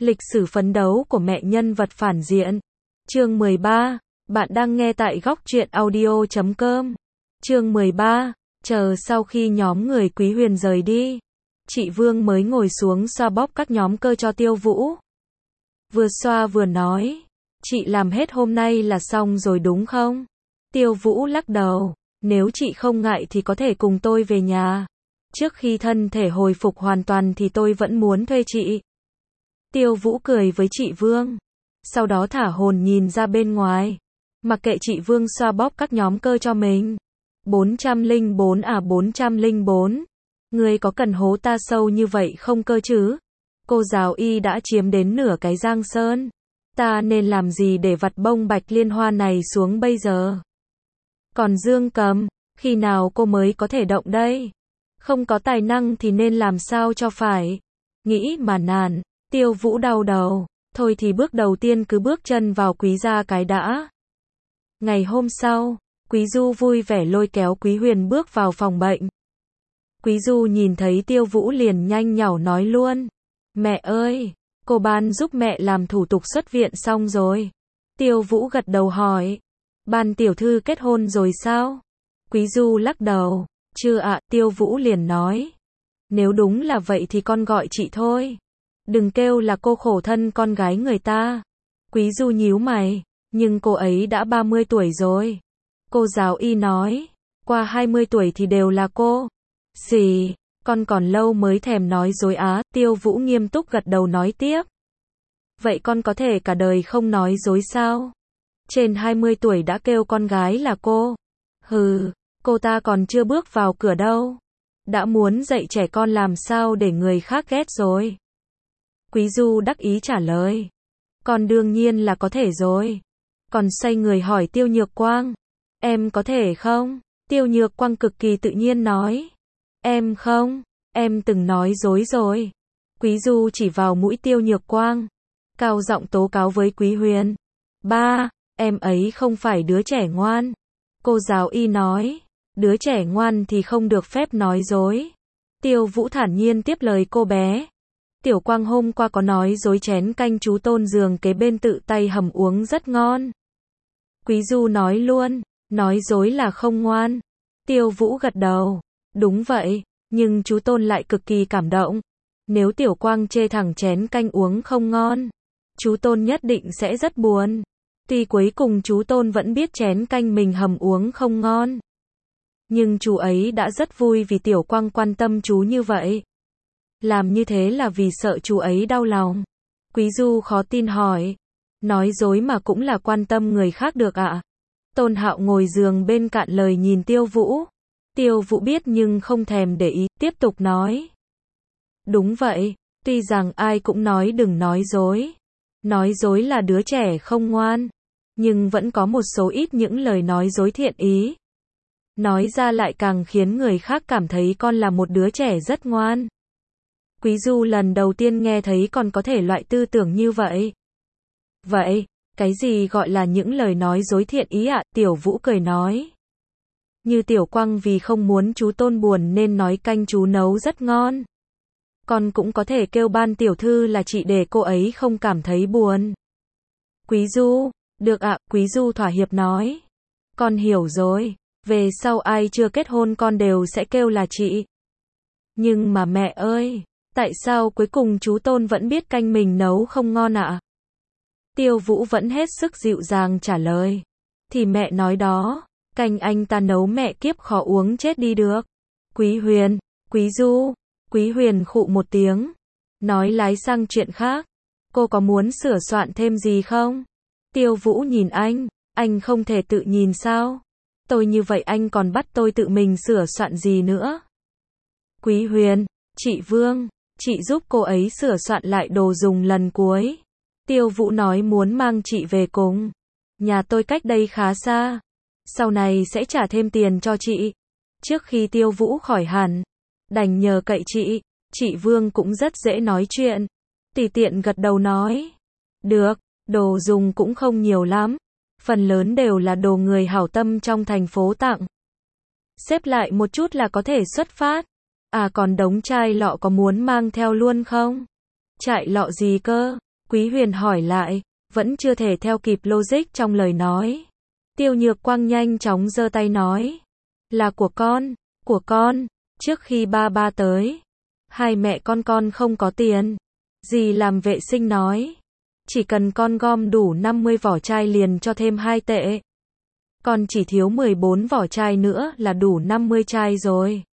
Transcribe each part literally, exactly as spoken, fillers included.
Lịch sử phấn đấu của mẹ nhân vật phản diện. Chương mười ba. Bạn đang nghe tại góc truyện audio chấm com. Chương mười ba. Chờ sau khi nhóm người Quý Huyền rời đi, chị Vương mới ngồi xuống xoa bóp các nhóm cơ cho Tiêu Vũ. Vừa xoa vừa nói, chị làm hết hôm nay là xong rồi đúng không? Tiêu Vũ lắc đầu, nếu chị không ngại thì có thể cùng tôi về nhà. Trước khi thân thể hồi phục hoàn toàn thì tôi vẫn muốn thuê chị. Tiêu Vũ cười với chị Vương, sau đó thả hồn nhìn ra bên ngoài, mặc kệ chị Vương xoa bóp các nhóm cơ cho mình. bốn trăm lẻ bốn à bốn trăm lẻ bốn. Ngươi có cần hố ta sâu như vậy không cơ chứ? Cô giáo y đã chiếm đến nửa cái Giang Sơn. Ta nên làm gì để vặt bông bạch liên hoa này xuống bây giờ? Còn Dương Cầm, khi nào cô mới có thể động đây? Không có tài năng thì nên làm sao cho phải? Nghĩ mà nản, Tiêu Vũ đau đầu. Thôi thì bước đầu tiên cứ bước chân vào Quý gia cái đã. Ngày hôm sau, Quý Du vui vẻ lôi kéo Quý Huyền bước vào phòng bệnh. Quý Du nhìn thấy Tiêu Vũ liền nhanh nhảu nói luôn. Mẹ ơi, cô Ban giúp mẹ làm thủ tục xuất viện xong rồi. Tiêu Vũ gật đầu hỏi. Ban tiểu thư kết hôn rồi sao? Quý Du lắc đầu. Chưa ạ, Tiêu Vũ liền nói. Nếu đúng là vậy thì con gọi chị thôi. Đừng kêu là cô khổ thân con gái người ta. Quý Du nhíu mày. Nhưng cô ấy đã ba mươi tuổi rồi. Cô giáo y nói. Qua hai mươi tuổi thì đều là cô. Xì, con còn lâu mới thèm nói dối á. Tiêu Vũ nghiêm túc gật đầu nói tiếp. Vậy con có thể cả đời không nói dối sao? Trên hai mươi tuổi đã kêu con gái là cô. Hừ, cô ta còn chưa bước vào cửa đâu. Đã muốn dạy trẻ con làm sao để người khác ghét rồi. Quý Du đắc ý trả lời. Con đương nhiên là có thể rồi. Còn xoay người hỏi Tiêu Nhược Quang. Em có thể không? Tiêu Nhược Quang cực kỳ tự nhiên nói. Em không, em từng nói dối rồi. Quý Du chỉ vào mũi Tiêu Nhược Quang, cao giọng tố cáo với Quý Huyền. Ba, em ấy không phải đứa trẻ ngoan. Cô giáo y nói. Đứa trẻ ngoan thì không được phép nói dối. Tiêu Vũ thản nhiên tiếp lời cô bé. Tiểu Quang hôm qua có nói dối chén canh chú Tôn giường kế bên tự tay hầm uống rất ngon. Quý Du nói luôn. Nói dối là không ngoan. Tiêu Vũ gật đầu. Đúng vậy, nhưng chú Tôn lại cực kỳ cảm động. Nếu Tiểu Quang chê thẳng chén canh uống không ngon, chú Tôn nhất định sẽ rất buồn. Tuy cuối cùng chú Tôn vẫn biết chén canh mình hầm uống không ngon, nhưng chú ấy đã rất vui vì Tiểu Quang quan tâm chú như vậy. Làm như thế là vì sợ chú ấy đau lòng. Quý Du khó tin hỏi. Nói dối mà cũng là quan tâm người khác được ạ? Tôn Hạo ngồi giường bên cạnh lời nhìn Tiêu Vũ. Tiêu Vũ biết nhưng không thèm để ý, tiếp tục nói. Đúng vậy, tuy rằng ai cũng nói đừng nói dối. Nói dối là đứa trẻ không ngoan. Nhưng vẫn có một số ít những lời nói dối thiện ý. Nói ra lại càng khiến người khác cảm thấy con là một đứa trẻ rất ngoan. Quý Du lần đầu tiên nghe thấy còn có thể loại tư tưởng như vậy. Vậy, cái gì gọi là những lời nói dối thiện ý ạ? Tiểu Vũ cười nói. Như Tiểu Quang vì không muốn chú Tôn buồn nên nói canh chú nấu rất ngon. Con cũng có thể kêu Ban tiểu thư là chị để cô ấy không cảm thấy buồn. Quý Du, được ạ, Quý Du thỏa hiệp nói. Con hiểu rồi, về sau ai chưa kết hôn con đều sẽ kêu là chị. Nhưng mà mẹ ơi, tại sao cuối cùng chú Tôn vẫn biết canh mình nấu không ngon ạ? Tiêu Vũ vẫn hết sức dịu dàng trả lời. Thì mẹ nói đó. Canh anh ta nấu mẹ kiếp khó uống chết đi được. Quý Huyền, Quý Du, Quý Huyền khụ một tiếng. Nói lái sang chuyện khác. Cô có muốn sửa soạn thêm gì không? Tiêu Vũ nhìn anh. Anh không thể tự nhìn sao? Tôi như vậy anh còn bắt tôi tự mình sửa soạn gì nữa? Quý Huyền, chị Vương, chị giúp cô ấy sửa soạn lại đồ dùng lần cuối. Tiêu Vũ nói muốn mang chị về cùng. Nhà tôi cách đây khá xa. Sau này sẽ trả thêm tiền cho chị. Trước khi Tiêu Vũ khỏi hẳn, đành nhờ cậy chị. Chị Vương cũng rất dễ nói chuyện. Tùy tiện gật đầu nói. Được, đồ dùng cũng không nhiều lắm. Phần lớn đều là đồ người hảo tâm trong thành phố tặng. Xếp lại một chút là có thể xuất phát. À còn đống chai lọ có muốn mang theo luôn không? Chai lọ gì cơ? Quý Huyền hỏi lại, vẫn chưa thể theo kịp logic trong lời nói. Tiêu Nhược Quang nhanh chóng giơ tay nói, là của con, của con, trước khi ba ba tới. Hai mẹ con con không có tiền. Dì làm vệ sinh nói, chỉ cần con gom đủ năm mươi vỏ chai liền cho thêm hai tệ. Con chỉ thiếu mười bốn vỏ chai nữa là đủ năm mươi chai rồi.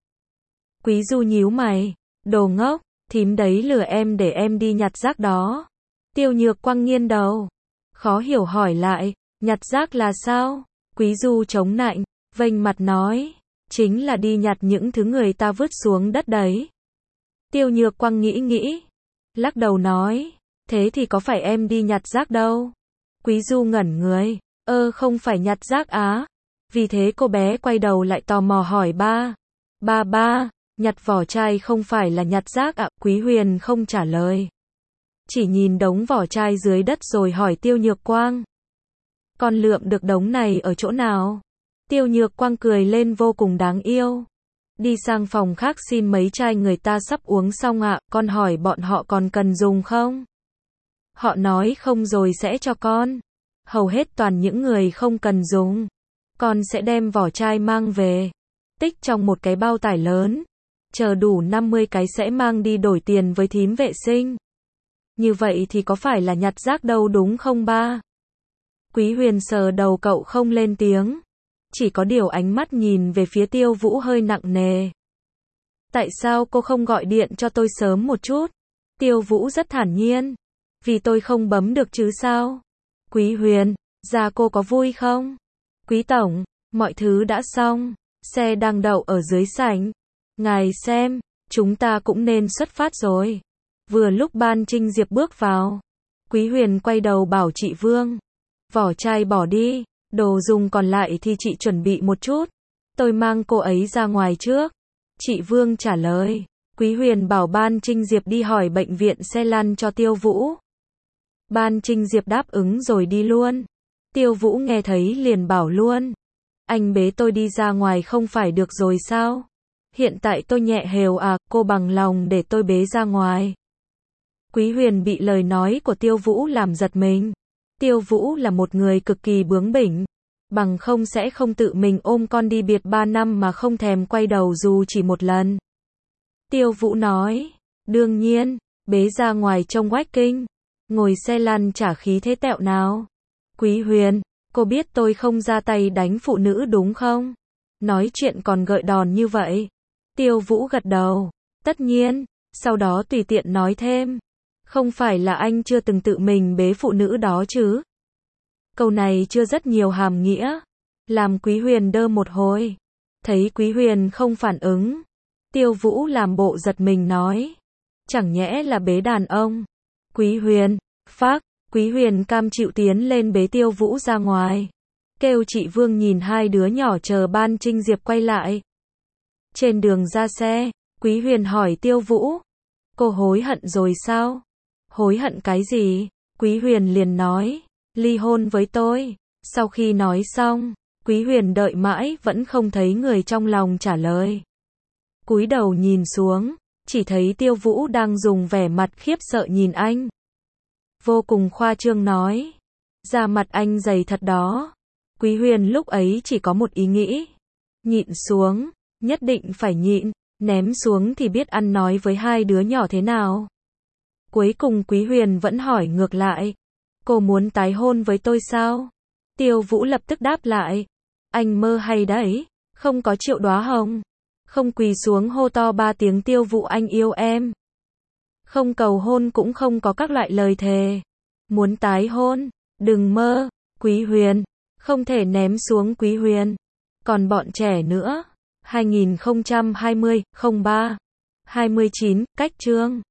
Quý Du nhíu mày, đồ ngốc, thím đấy lừa em để em đi nhặt rác đó. Tiêu Nhược Quang nghiêng đầu, khó hiểu hỏi lại, nhặt rác là sao? Quý Du chống nạnh, vênh mặt nói, chính là đi nhặt những thứ người ta vứt xuống đất đấy. Tiêu Nhược Quang nghĩ nghĩ, lắc đầu nói, thế thì có phải em đi nhặt rác đâu? Quý Du ngẩn người, ơ không phải nhặt rác á. Vì thế cô bé quay đầu lại tò mò hỏi ba, ba ba, nhặt vỏ chai không phải là nhặt rác ạ? Quý Huyền không trả lời, chỉ nhìn đống vỏ chai dưới đất rồi hỏi Tiêu Nhược Quang, con lượm được đống này ở chỗ nào? Tiêu Nhược Quang cười lên vô cùng đáng yêu, đi sang phòng khác xin mấy chai người ta sắp uống xong ạ, con hỏi bọn họ còn cần dùng không? Họ nói không rồi sẽ cho con. Hầu hết toàn những người không cần dùng. Con sẽ đem vỏ chai mang về, tích trong một cái bao tải lớn, chờ đủ năm mươi cái sẽ mang đi đổi tiền với thím vệ sinh. Như vậy thì có phải là nhặt rác đâu đúng không ba? Quý Huyền sờ đầu cậu không lên tiếng, chỉ có điều ánh mắt nhìn về phía Tiêu Vũ hơi nặng nề. Tại sao cô không gọi điện cho tôi sớm một chút? Tiêu Vũ rất thản nhiên, vì tôi không bấm được chứ sao? Quý Huyền, ra cô có vui không? Quý tổng, mọi thứ đã xong, xe đang đậu ở dưới sảnh. Ngài xem, chúng ta cũng nên xuất phát rồi. Vừa lúc Ban Trinh Diệp bước vào, Quý Huyền quay đầu bảo chị Vương, vỏ chai bỏ đi, đồ dùng còn lại thì chị chuẩn bị một chút, tôi mang cô ấy ra ngoài trước. Chị Vương trả lời. Quý Huyền bảo Ban Trinh Diệp đi hỏi bệnh viện xe lăn cho Tiêu Vũ. Ban Trinh Diệp đáp ứng rồi đi luôn. Tiêu Vũ nghe thấy liền bảo luôn, anh bế tôi đi ra ngoài không phải được rồi sao? Hiện tại tôi nhẹ hều à, cô bằng lòng để tôi bế ra ngoài. Quý Huyền bị lời nói của Tiêu Vũ làm giật mình. Tiêu Vũ là một người cực kỳ bướng bỉnh, bằng không sẽ không tự mình ôm con đi biệt ba năm mà không thèm quay đầu dù chỉ một lần. Tiêu Vũ nói, đương nhiên, bế ra ngoài trông oách kinh, ngồi xe lăn chả khí thế tẹo nào. Quý Huyền, cô biết tôi không ra tay đánh phụ nữ đúng không? Nói chuyện còn gợi đòn như vậy. Tiêu Vũ gật đầu, tất nhiên, sau đó tùy tiện nói thêm, không phải là anh chưa từng tự mình bế phụ nữ đó chứ? Câu này chưa rất nhiều hàm nghĩa, làm Quý Huyền đơ một hồi. Thấy Quý Huyền không phản ứng, Tiêu Vũ làm bộ giật mình nói, chẳng nhẽ là bế đàn ông? Quý Huyền, phác, Quý Huyền cam chịu tiến lên bế Tiêu Vũ ra ngoài, kêu chị Vương nhìn hai đứa nhỏ chờ Ban Trinh Diệp quay lại. Trên đường ra xe, Quý Huyền hỏi Tiêu Vũ, cô hối hận rồi sao? Hối hận cái gì? Quý Huyền liền nói, ly hôn với tôi. Sau khi nói xong, Quý Huyền đợi mãi vẫn không thấy người trong lòng trả lời. Cúi đầu nhìn xuống, chỉ thấy Tiêu Vũ đang dùng vẻ mặt khiếp sợ nhìn anh. Vô cùng khoa trương nói, da mặt anh dày thật đó. Quý Huyền lúc ấy chỉ có một ý nghĩ, nhịn xuống, nhất định phải nhịn, ném xuống thì biết ăn nói với hai đứa nhỏ thế nào. Cuối cùng Quý Huyền vẫn hỏi ngược lại, cô muốn tái hôn với tôi sao? Tiêu Vũ lập tức đáp lại, anh mơ hay đấy, không có Triệu Đóa Hồng, không quỳ xuống hô to ba tiếng Tiêu Vũ anh yêu em, không cầu hôn cũng không có các loại lời thề. Muốn tái hôn, đừng mơ. Quý Huyền, không thể ném xuống Quý Huyền. Còn bọn trẻ nữa. hai nghìn không trăm hai mươi, không ba, hai mươi chín, cách chương